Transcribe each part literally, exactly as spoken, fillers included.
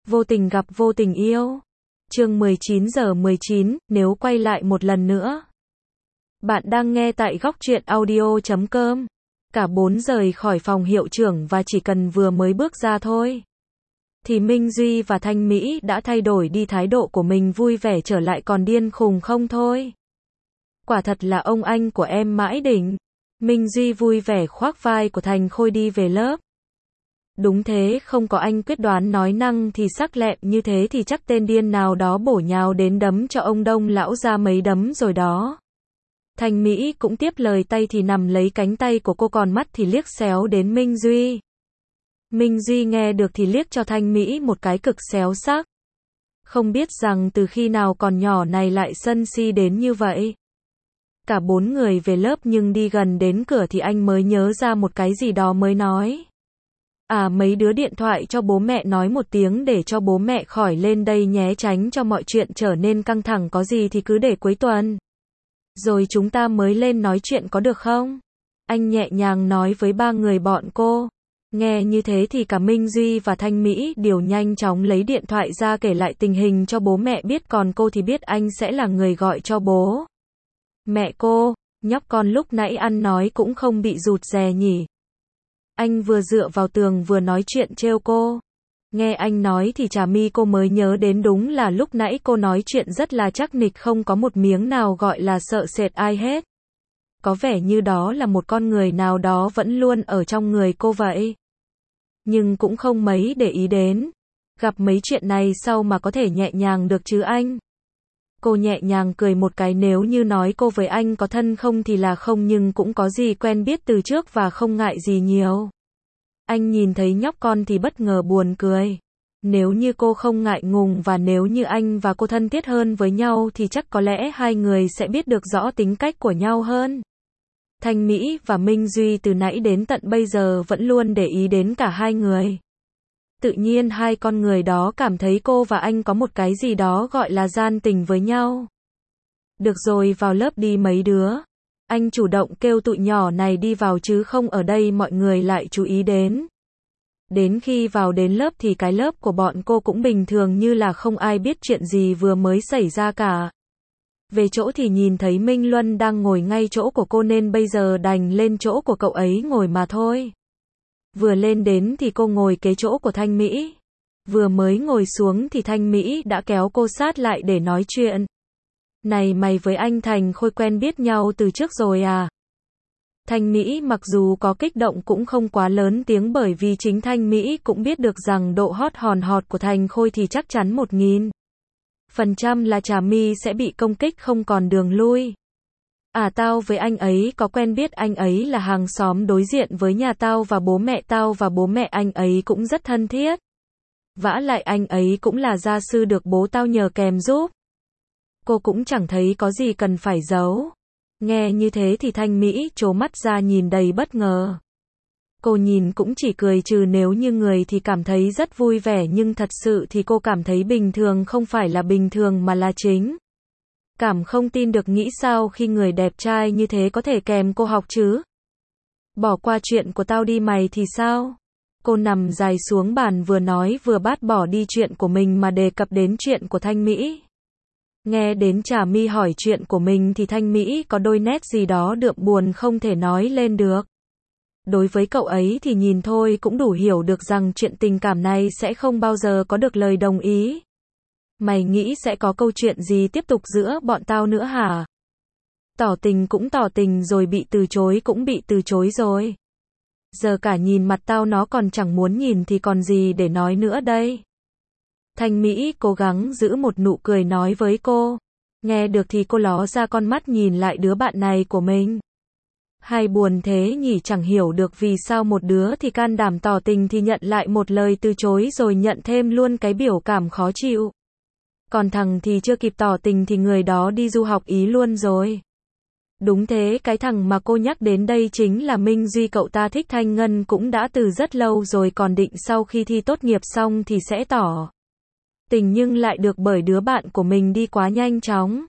Vô tình gặp vô tình yêu. Chương mười chín giờ mười chín, nếu quay lại một lần nữa. Bạn đang nghe tại góc truyện audio chấm com. Cả bốn rời khỏi phòng hiệu trưởng và chỉ cần vừa mới bước ra thôi, thì Minh Duy và Thanh Mỹ đã thay đổi đi thái độ của mình, vui vẻ trở lại còn điên khùng không thôi. Quả thật là ông anh của em mãi đỉnh. Minh Duy vui vẻ khoác vai của Thành Khôi đi về lớp. Đúng thế, không có anh quyết đoán nói năng thì sắc lẹm như thế thì chắc tên điên nào đó bổ nhào đến đấm cho ông Đông lão ra mấy đấm rồi đó. Thanh Mỹ cũng tiếp lời, tay thì nằm lấy cánh tay của cô, còn mắt thì liếc xéo đến Minh Duy. Minh Duy nghe được thì liếc cho Thanh Mỹ một cái cực xéo sắc. Không biết rằng từ khi nào còn nhỏ này lại sân si đến như vậy. Cả bốn người về lớp nhưng đi gần đến cửa thì anh mới nhớ ra một cái gì đó mới nói. À, mấy đứa điện thoại cho bố mẹ nói một tiếng để cho bố mẹ khỏi lên đây nhé, tránh cho mọi chuyện trở nên căng thẳng, có gì thì cứ để cuối tuần. Rồi chúng ta mới lên nói chuyện có được không? Anh nhẹ nhàng nói với ba người bọn cô. Nghe như thế thì cả Minh Duy và Thanh Mỹ đều nhanh chóng lấy điện thoại ra kể lại tình hình cho bố mẹ biết, còn cô thì biết anh sẽ là người gọi cho bố mẹ cô. Nhóc con lúc nãy ăn nói cũng không bị rụt rè nhỉ? Anh vừa dựa vào tường vừa nói chuyện trêu cô. Nghe anh nói thì Trà My cô mới nhớ đến, đúng là lúc nãy cô nói chuyện rất là chắc nịch, không có một miếng nào gọi là sợ sệt ai hết. Có vẻ như đó là một con người nào đó vẫn luôn ở trong người cô vậy. Nhưng cũng không mấy để ý đến. Gặp mấy chuyện này sau mà có thể nhẹ nhàng được chứ anh. Cô nhẹ nhàng cười một cái, nếu như nói cô với anh có thân không thì là không, nhưng cũng có gì quen biết từ trước và không ngại gì nhiều. Anh nhìn thấy nhóc con thì bất ngờ buồn cười. Nếu như cô không ngại ngùng và nếu như anh và cô thân thiết hơn với nhau thì chắc có lẽ hai người sẽ biết được rõ tính cách của nhau hơn. Thanh Mỹ và Minh Duy từ nãy đến tận bây giờ vẫn luôn để ý đến cả hai người. Tự nhiên hai con người đó cảm thấy cô và anh có một cái gì đó gọi là gian tình với nhau. Được rồi, vào lớp đi mấy đứa. Anh chủ động kêu tụi nhỏ này đi vào chứ không ở đây mọi người lại chú ý đến. Đến khi vào đến lớp thì cái lớp của bọn cô cũng bình thường như là không ai biết chuyện gì vừa mới xảy ra cả. Về chỗ thì nhìn thấy Minh Luân đang ngồi ngay chỗ của cô nên bây giờ đành lên chỗ của cậu ấy ngồi mà thôi. Vừa lên đến thì cô ngồi kế chỗ của Thanh Mỹ. Vừa mới ngồi xuống thì Thanh Mỹ đã kéo cô sát lại để nói chuyện. Này mày với anh Thành Khôi quen biết nhau từ trước rồi à? Thanh Mỹ mặc dù có kích động cũng không quá lớn tiếng, bởi vì chính Thanh Mỹ cũng biết được rằng độ hot hòn hot của Thành Khôi thì chắc chắn một nghìn phần trăm là Trà My sẽ bị công kích không còn đường lui. À, tao với anh ấy có quen biết, anh ấy là hàng xóm đối diện với nhà tao và bố mẹ tao và bố mẹ anh ấy cũng rất thân thiết. Vả lại anh ấy cũng là gia sư được bố tao nhờ kèm giúp. Cô cũng chẳng thấy có gì cần phải giấu. Nghe như thế thì Thanh Mỹ trố mắt ra nhìn đầy bất ngờ. Cô nhìn cũng chỉ cười, trừ nếu như người thì cảm thấy rất vui vẻ, nhưng thật sự thì cô cảm thấy bình thường, không phải là bình thường mà là chính cảm không tin được, nghĩ sao khi người đẹp trai như thế có thể kèm cô học chứ. Bỏ qua chuyện của tao đi mày thì sao? Cô nằm dài xuống bàn vừa nói vừa bát bỏ đi chuyện của mình mà đề cập đến chuyện của Thanh Mỹ. Nghe đến Trà My hỏi chuyện của mình thì Thanh Mỹ có đôi nét gì đó đượm buồn không thể nói lên được. Đối với cậu ấy thì nhìn thôi cũng đủ hiểu được rằng chuyện tình cảm này sẽ không bao giờ có được lời đồng ý. Mày nghĩ sẽ có câu chuyện gì tiếp tục giữa bọn tao nữa hả? Tỏ tình cũng tỏ tình rồi, bị từ chối cũng bị từ chối rồi. Giờ cả nhìn mặt tao nó còn chẳng muốn nhìn thì còn gì để nói nữa đây. Thanh Mỹ cố gắng giữ một nụ cười nói với cô. Nghe được thì cô ló ra con mắt nhìn lại đứa bạn này của mình. Hay buồn thế nhỉ, chẳng hiểu được vì sao một đứa thì can đảm tỏ tình thì nhận lại một lời từ chối rồi nhận thêm luôn cái biểu cảm khó chịu. Còn thằng thì chưa kịp tỏ tình thì người đó đi du học Ý luôn rồi. Đúng thế, cái thằng mà cô nhắc đến đây chính là Minh Duy, cậu ta thích Thanh Ngân cũng đã từ rất lâu rồi, còn định sau khi thi tốt nghiệp xong thì sẽ tỏ tình, nhưng lại được bởi đứa bạn của mình đi quá nhanh chóng.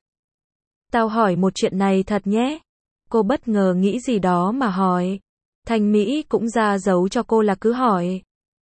Tao hỏi một chuyện này thật nhé. Cô bất ngờ nghĩ gì đó mà hỏi. Thanh Mỹ cũng ra dấu cho cô là cứ hỏi.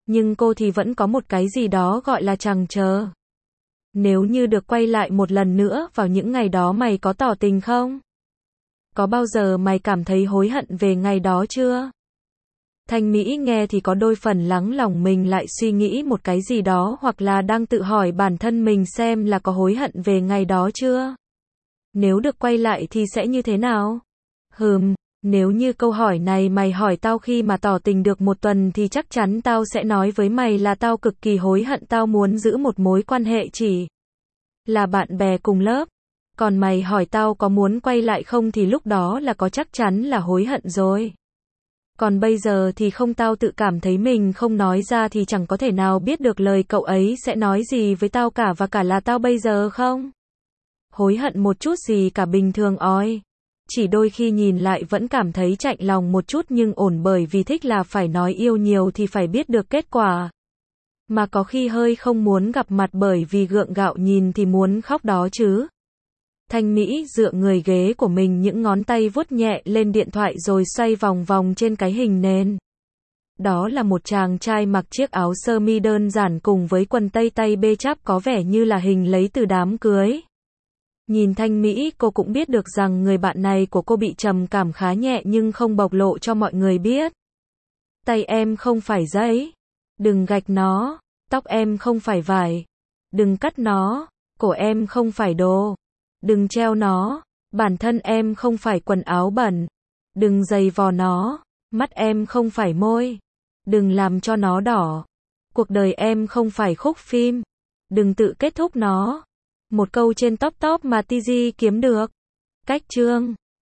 Nhưng cô thì vẫn có một cái gì đó gọi là trăn trở. Nếu như được quay lại một lần nữa vào những ngày đó mày có tỏ tình không? Có bao giờ mày cảm thấy hối hận về ngày đó chưa? Thanh Mỹ nghe thì có đôi phần lắng lòng mình lại suy nghĩ một cái gì đó hoặc là đang tự hỏi bản thân mình xem là có hối hận về ngày đó chưa? Nếu được quay lại thì sẽ như thế nào? Hừm, nếu như câu hỏi này mày hỏi tao khi mà tỏ tình được một tuần thì chắc chắn tao sẽ nói với mày là tao cực kỳ hối hận tao muốn giữ một mối quan hệ chỉ là bạn bè cùng lớp. Còn mày hỏi tao có muốn quay lại không thì lúc đó là có chắc chắn là hối hận rồi. Còn bây giờ thì không tao tự cảm thấy mình không nói ra thì chẳng có thể nào biết được lời cậu ấy sẽ nói gì với tao cả và cả là tao bây giờ không. Hối hận một chút gì cả bình thường oi. Chỉ đôi khi nhìn lại vẫn cảm thấy chạnh lòng một chút nhưng ổn bởi vì thích là phải nói yêu nhiều thì phải biết được kết quả. Mà có khi hơi không muốn gặp mặt bởi vì gượng gạo nhìn thì muốn khóc đó chứ. Thanh Mỹ dựa người ghế của mình những ngón tay vuốt nhẹ lên điện thoại rồi xoay vòng vòng trên cái hình nền. Đó là một chàng trai mặc chiếc áo sơ mi đơn giản cùng với quần tây tay bê cháp có vẻ như là hình lấy từ đám cưới. Nhìn Thanh Mỹ cô cũng biết được rằng người bạn này của cô bị trầm cảm khá nhẹ nhưng không bộc lộ cho mọi người biết. Tay em không phải giấy. Đừng gạch nó. Tóc em không phải vải. Đừng cắt nó. Cổ em không phải đồ. Đừng treo nó. Bản thân em không phải quần áo bẩn. Đừng giày vò nó. Mắt em không phải môi. Đừng làm cho nó đỏ. Cuộc đời em không phải khúc phim. Đừng tự kết thúc nó. Một câu trên top top mà tê giê kiếm được. Cách chương